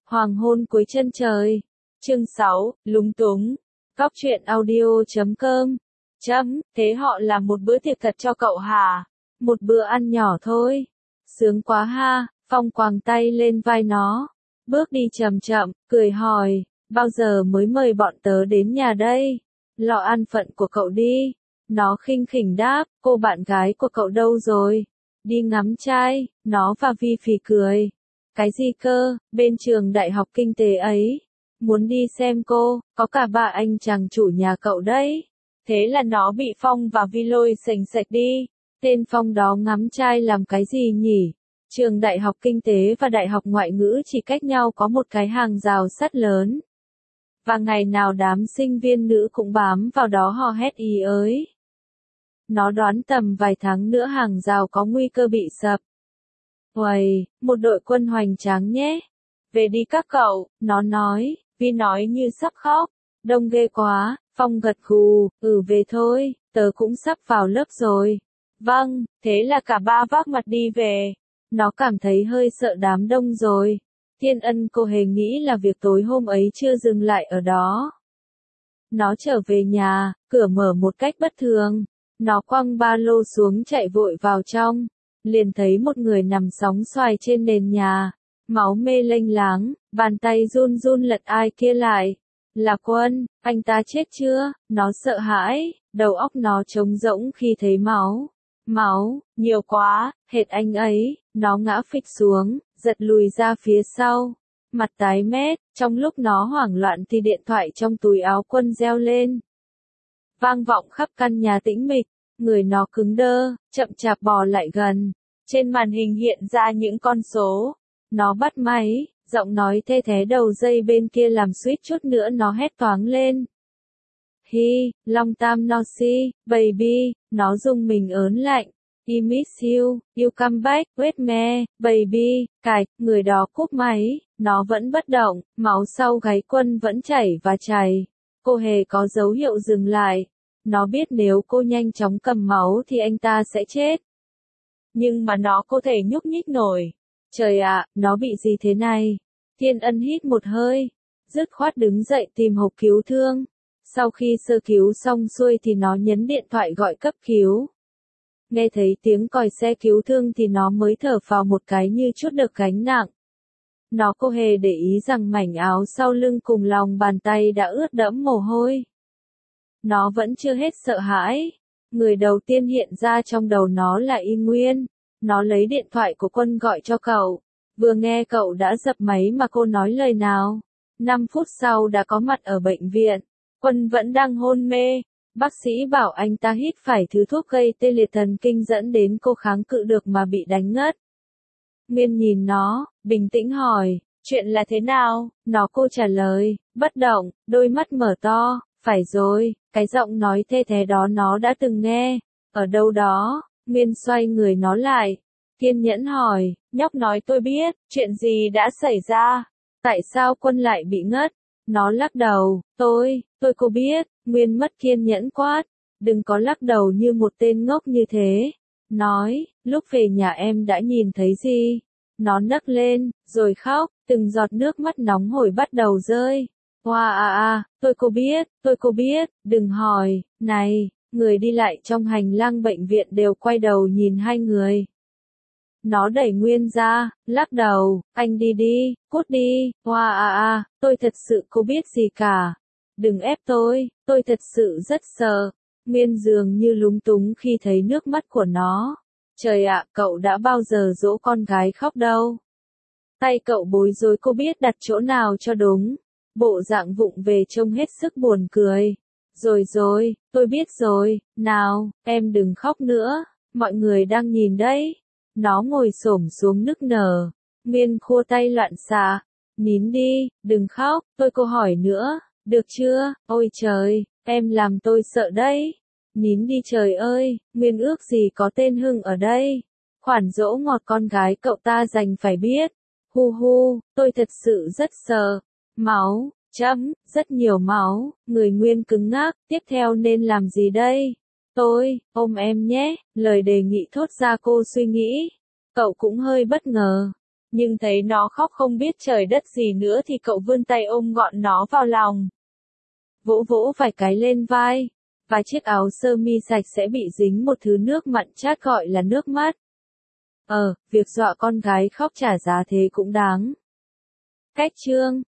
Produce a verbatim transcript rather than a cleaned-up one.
Hoàng hôn cuối chân trời. Chương sáu, lúng túng. Cóc truyện audio chấm com. Chấm, thế họ làm một bữa tiệc thật cho cậu hả? Một bữa ăn nhỏ thôi. Sướng quá ha, Phong quàng tay lên vai nó. Bước đi chậm chậm, cười hỏi, bao giờ mới mời bọn tớ đến nhà đây? Lo ăn phận của cậu đi. Nó khinh khỉnh đáp, cô bạn gái của cậu đâu rồi? Đi ngắm trai, nó và Vi phì cười. Cái gì cơ, bên trường đại học kinh tế ấy. Muốn đi xem cô, có cả ba anh chàng chủ nhà cậu đấy. Thế là nó bị Phong và Vi lôi sềnh sệch đi. Tên Phong đó ngắm trai làm cái gì nhỉ? Trường đại học kinh tế và đại học ngoại ngữ chỉ cách nhau có một cái hàng rào sắt lớn. Và ngày nào đám sinh viên nữ cũng bám vào đó hò hét ý ới. Nó đoán tầm vài tháng nữa hàng rào có nguy cơ bị sập. Uầy, một đội quân hoành tráng nhé. Về đi các cậu, nó nói, Vi nói như sắp khóc. Đông ghê quá, Phong gật gù, ừ về thôi, tớ cũng sắp vào lớp rồi. Vâng, thế là cả ba vác mặt đi về. Nó cảm thấy hơi sợ đám đông rồi. Thiên Ân cô hề nghĩ là việc tối hôm ấy chưa dừng lại ở đó. Nó trở về nhà, cửa mở một cách bất thường. Nó quăng ba lô xuống chạy vội vào trong. Liền thấy một người nằm sóng xoài trên nền nhà. Máu mê lênh láng, bàn tay run run lật ai kia lại. Là Quân, anh ta chết chưa? Nó sợ hãi, đầu óc nó trống rỗng khi thấy máu. Máu, nhiều quá, hệt anh ấy, nó ngã phịch xuống, giật lùi ra phía sau. Mặt tái mét, trong lúc nó hoảng loạn thì điện thoại trong túi áo Quân reo lên. Vang vọng khắp căn nhà tĩnh mịch, người nó cứng đơ, chậm chạp bò lại gần. Trên màn hình hiện ra những con số. Nó bắt máy, giọng nói thê thé đầu dây bên kia làm suýt chút nữa nó hét toáng lên. Hi, long time no see, baby, nó rung mình ớn lạnh. I miss you, you come back with me, baby, cạch, người đó cúp máy, nó vẫn bất động, máu sau gáy Quân vẫn chảy và chảy. Cô hề có dấu hiệu dừng lại. Nó biết nếu cô nhanh chóng cầm máu thì anh ta sẽ chết. Nhưng mà nó có thể nhúc nhích nổi. Trời ạ, nó bị gì thế này? Thiên Ân hít một hơi, dứt khoát đứng dậy tìm hộp cứu thương. Sau khi sơ cứu xong xuôi thì nó nhấn điện thoại gọi cấp cứu. Nghe thấy tiếng còi xe cứu thương thì nó mới thở phào một cái như chút được gánh nặng. Nó không hề để ý rằng mảnh áo sau lưng cùng lòng bàn tay đã ướt đẫm mồ hôi. Nó vẫn chưa hết sợ hãi. Người đầu tiên hiện ra trong đầu nó là Y Nguyên. Nó lấy điện thoại của Quân gọi cho cậu. Vừa nghe cậu đã dập máy mà cô nói lời nào. năm phút sau đã có mặt ở bệnh viện. Quân vẫn đang hôn mê. Bác sĩ bảo anh ta hít phải thứ thuốc gây tê liệt thần kinh dẫn đến cô kháng cự được mà bị đánh ngất. Nguyên nhìn nó, bình tĩnh hỏi, chuyện là thế nào? Nó cô trả lời, bất động, đôi mắt mở to, phải rồi, cái giọng nói thê thé đó nó đã từng nghe. Ở đâu đó? Nguyên xoay người nó lại. Kiên nhẫn hỏi, nhóc nói tôi biết, chuyện gì đã xảy ra? Tại sao Quân lại bị ngất? Nó lắc đầu, tôi, tôi cô biết. Nguyên mất kiên nhẫn quát, đừng có lắc đầu như một tên ngốc như thế. Nói, lúc về nhà em đã nhìn thấy gì? Nó nấc lên, rồi khóc, từng giọt nước mắt nóng hổi bắt đầu rơi. Hoa à à, tôi cô biết, tôi cô biết, đừng hỏi, này, người đi lại trong hành lang bệnh viện đều quay đầu nhìn hai người. Nó đẩy Nguyên ra, lắc đầu, anh đi đi, cút đi, hoa à à, tôi thật sự cô biết gì cả. Đừng ép tôi, tôi thật sự rất sợ. Nguyên dường như lúng túng khi thấy nước mắt của nó. Trời ạ, cậu đã bao giờ dỗ con gái khóc đâu. Tay cậu bối rối cô biết đặt chỗ nào cho đúng. Bộ dạng vụng về trông hết sức buồn cười. Rồi rồi, tôi biết rồi, nào, em đừng khóc nữa, mọi người đang nhìn đấy. Nó ngồi xổm xuống nức nở. Nguyên khua tay loạn xạ. Nín đi, đừng khóc, tôi cô hỏi nữa. Được chưa? Ôi trời, em làm tôi sợ đấy. Nín đi trời ơi, Nguyên ước gì có tên Hưng ở đây. Khoản dỗ ngọt con gái cậu ta dành phải biết. Hu hu, tôi thật sự rất sợ. Máu, chấm, rất nhiều máu, người Nguyên cứng ngắc, tiếp theo nên làm gì đây? Tôi, ôm em nhé, lời đề nghị thốt ra cô suy nghĩ. Cậu cũng hơi bất ngờ. Nhưng thấy nó khóc không biết trời đất gì nữa thì cậu vươn tay ôm gọn nó vào lòng. Vỗ vỗ vài cái lên vai. Và chiếc áo sơ mi sạch sẽ bị dính một thứ nước mặn chát gọi là nước mắt. Ờ, việc dọa con gái khóc trả giá thế cũng đáng. Cách chương